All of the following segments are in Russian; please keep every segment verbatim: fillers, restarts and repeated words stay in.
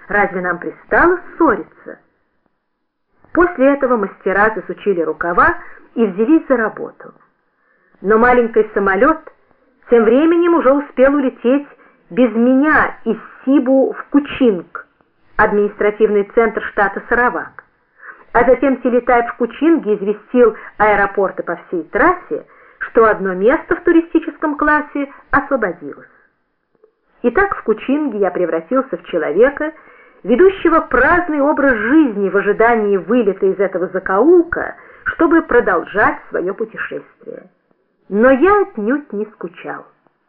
Разве нам пристало ссориться? После этого мастера засучили рукава и взялись за работу. Но маленький самолет тем временем уже успел улететь без меня из Сибу в Кучинг, административный центр штата Саравак. А затем телетайп в Кучинге известил аэропорты по всей трассе, что одно место в туристическом классе освободилось. Итак, в Кучинге я превратился в человека, ведущего праздный образ жизни в ожидании вылета из этого закоулка, чтобы продолжать свое путешествие. Но я отнюдь не скучал.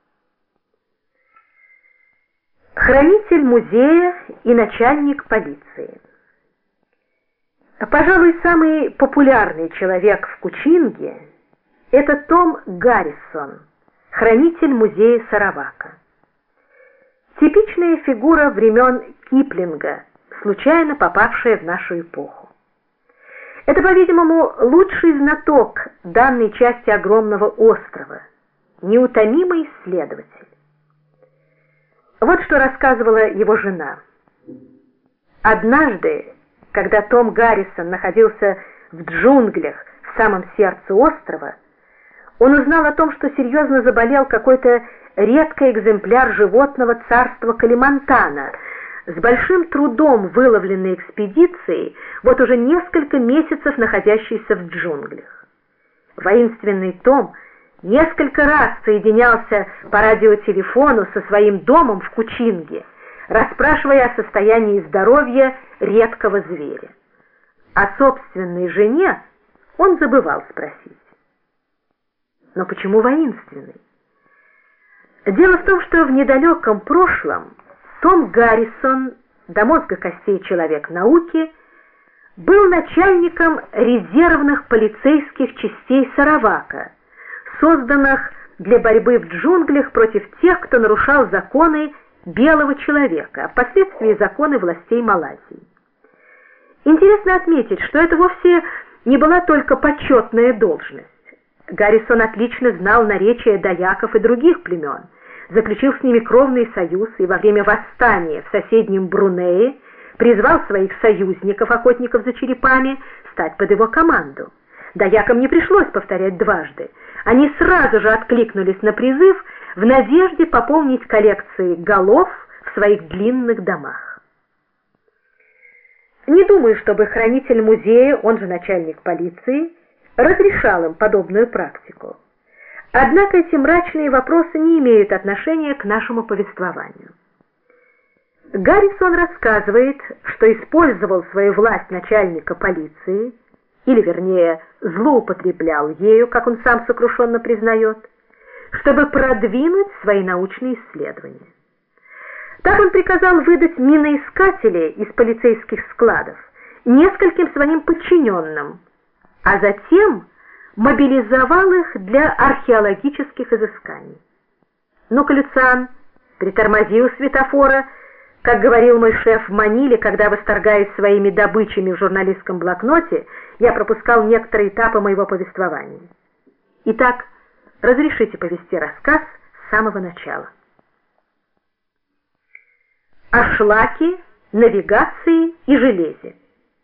Хранитель музея и начальник полиции. Пожалуй, самый популярный человек в Кучинге – это Том Гаррисон, хранитель музея Саравака. Типичная фигура времен Киплинга, случайно попавшая в нашу эпоху. Это, по-видимому, лучший знаток данной части огромного острова, неутомимый исследователь. Вот что рассказывала его жена. Однажды, когда Том Гаррисон находился в джунглях в самом сердце острова, он узнал о том, что серьезно заболел какой-то редкий экземпляр животного царства Калимантана, с большим трудом выловленной экспедицией, вот уже несколько месяцев находящейся в джунглях. Воинственный Том несколько раз соединялся по радиотелефону со своим домом в Кучинге, расспрашивая о состоянии здоровья редкого зверя. О собственной жене он забывал спросить. Но почему воинственный? Дело в том, что в недалеком прошлом Том Гаррисон, до мозга костей человек науки, был начальником резервных полицейских частей Саравака, созданных для борьбы в джунглях против тех, кто нарушал законы белого человека, а впоследствии законы властей Малайзии. Интересно отметить, что это вовсе не была только почетная должность. Гаррисон отлично знал наречия даяков и других племен, заключил с ними кровный союз и во время восстания в соседнем Брунее призвал своих союзников, охотников за черепами, стать под его команду. Даякам не пришлось повторять дважды. Они сразу же откликнулись на призыв в надежде пополнить коллекции голов в своих длинных домах. Не думаю, чтобы хранитель музея, он же начальник полиции, разрешал им подобную практику. Однако эти мрачные вопросы не имеют отношения к нашему повествованию. Гаррисон рассказывает, что использовал свою власть начальника полиции, или, вернее, злоупотреблял ею, как он сам сокрушенно признает, чтобы продвинуть свои научные исследования. Так он приказал выдать миноискатели из полицейских складов нескольким своим подчиненным, а затем мобилизовал их для археологических изысканий. «Ну-ка, Люциан, притормози у светофора», как говорил мой шеф в Маниле, когда, восторгаясь своими добычами в журналистском блокноте, я пропускал некоторые этапы моего повествования. Итак, разрешите повести рассказ с самого начала. О шлаке, навигации и железе.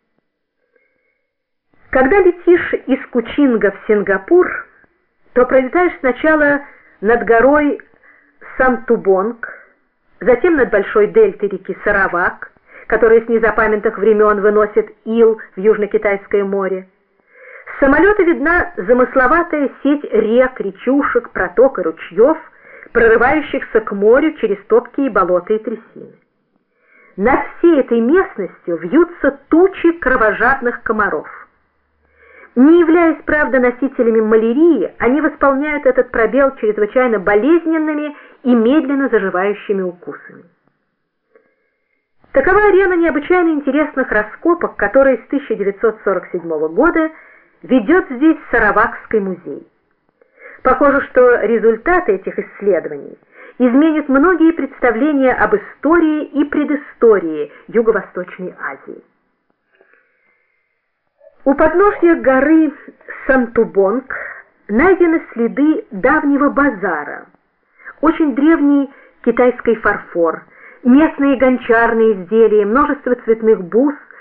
Когда летишь из Кучинга в Сингапур, то пролетаешь сначала над горой Сантубонг, затем над большой дельтой реки Саравак, которая с незапамятных времен выносит ил в Южно-Китайское море. С самолета видна замысловатая сеть рек, речушек, проток и ручьев, прорывающихся к морю через топкие болота и трясины. Над всей этой местностью вьются тучи кровожадных комаров. Не являясь, правда, носителями малярии, они восполняют этот пробел чрезвычайно болезненными и медленно заживающими укусами. Такова арена необычайно интересных раскопок, которые с тысяча девятьсот сорок седьмого года ведет здесь Саравакский музей. Похоже, что результаты этих исследований изменят многие представления об истории и предыстории Юго-Восточной Азии. У подножья горы Сантубонг найдены следы давнего базара, очень древний китайский фарфор, местные гончарные изделия, множество цветных бус —